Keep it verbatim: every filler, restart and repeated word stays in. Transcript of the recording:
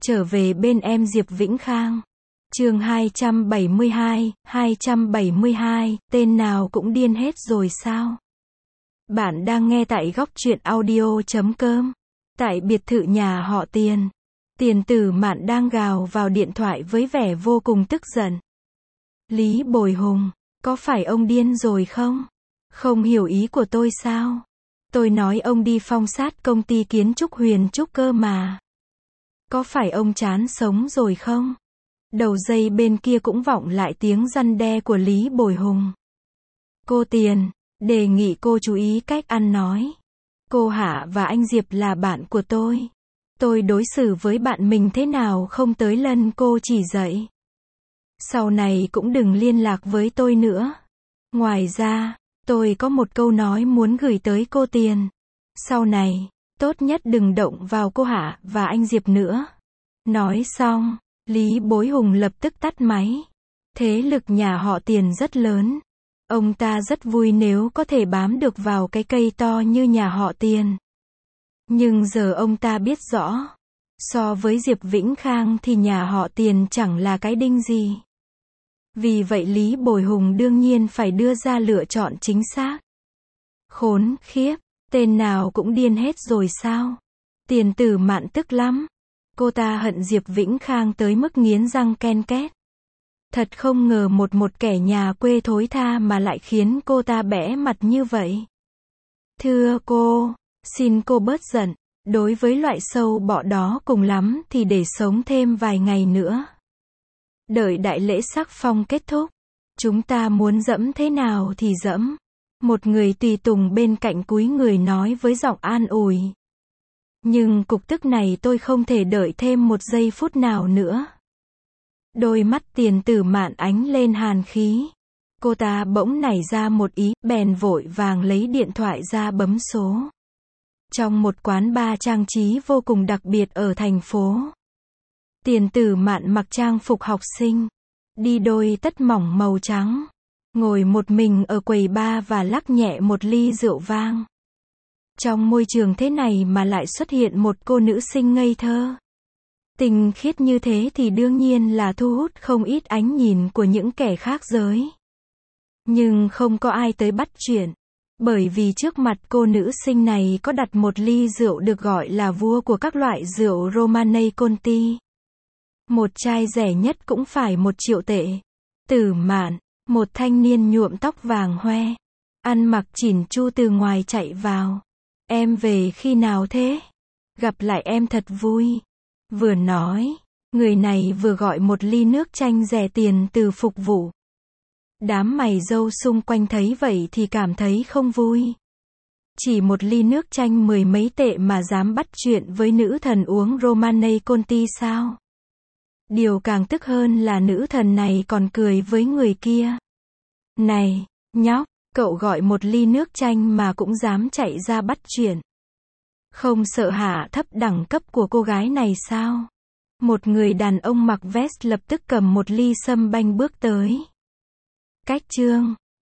Trở về bên em Diệp Vĩnh Khang. Chương hai trăm bảy mươi hai, hai trăm bảy mươi hai, tên nào cũng điên hết rồi sao? Bạn đang nghe tại góc truyện audio chấm com. Tại biệt thự nhà họ Tiền, Tiền Tử Mạn đang gào vào điện thoại với vẻ vô cùng tức giận. Lý Bồi Hùng, có phải ông điên rồi không? Không hiểu ý của tôi sao? Tôi nói ông đi phong sát công ty kiến trúc Huyền Trúc cơ mà. Có phải ông chán sống rồi không? Đầu dây bên kia cũng vọng lại tiếng răn đe của Lý Bồi Hùng. Cô Tiền, đề nghị cô chú ý cách ăn nói. Cô Hạ và anh Diệp là bạn của tôi. Tôi đối xử với bạn mình thế nào không tới lần cô chỉ dạy. Sau này cũng đừng liên lạc với tôi nữa. Ngoài ra, tôi có một câu nói muốn gửi tới cô Tiền. Sau này, tốt nhất đừng động vào cô Hạ và anh Diệp nữa. Nói xong, Lý Bối Hùng lập tức tắt máy. Thế lực nhà họ Tiền rất lớn. Ông ta rất vui nếu có thể bám được vào cái cây to như nhà họ Tiền. Nhưng giờ ông ta biết rõ, so với Diệp Vĩnh Khang thì nhà họ Tiền chẳng là cái đinh gì. Vì vậy Lý Bồi Hùng đương nhiên phải đưa ra lựa chọn chính xác. Khốn khiếp, tên nào cũng điên hết rồi sao? Tiền Tử Mạn tức lắm. Cô ta hận Diệp Vĩnh Khang tới mức nghiến răng ken két. Thật không ngờ một một kẻ nhà quê thối tha mà lại khiến cô ta bẽ mặt như vậy. Thưa cô, xin cô bớt giận. Đối với loại sâu bọ đó cùng lắm thì để sống thêm vài ngày nữa. Đợi đại lễ sắc phong kết thúc, chúng ta muốn dẫm thế nào thì dẫm. Một người tùy tùng bên cạnh cúi người nói với giọng an ủi. Nhưng cục tức này tôi không thể đợi thêm một giây phút nào nữa. Đôi mắt Tiền Tử Mạn ánh lên hàn khí. Cô ta bỗng nảy ra một ý, bèn vội vàng lấy điện thoại ra bấm số. Trong một quán bar trang trí vô cùng đặc biệt ở thành phố, Tiền Tử Mạn mặc trang phục học sinh, đi đôi tất mỏng màu trắng, ngồi một mình ở quầy bar và lắc nhẹ một ly rượu vang. Trong môi trường thế này mà lại xuất hiện một cô nữ sinh ngây thơ, tinh khiết như thế thì đương nhiên là thu hút không ít ánh nhìn của những kẻ khác giới. Nhưng không có ai tới bắt chuyện, bởi vì trước mặt cô nữ sinh này có đặt một ly rượu được gọi là vua của các loại rượu Romanée Conti. Một chai rẻ nhất cũng phải một triệu tệ. Tử Mạn, một thanh niên nhuộm tóc vàng hoe, ăn mặc chỉn chu từ ngoài chạy vào. Em về khi nào thế? Gặp lại em thật vui. Vừa nói, người này vừa gọi một ly nước chanh rẻ tiền từ phục vụ. Đám mày râu xung quanh thấy vậy thì cảm thấy không vui. Chỉ một ly nước chanh mười mấy tệ mà dám bắt chuyện với nữ thần uống Romanée Conti sao? Điều càng tức hơn là nữ thần này còn cười với người kia. Này, nhóc, cậu gọi một ly nước chanh mà cũng dám chạy ra bắt chuyện. Không sợ hạ thấp đẳng cấp của cô gái này sao? Một người đàn ông mặc vest lập tức cầm một ly sâm banh bước tới. Cách chương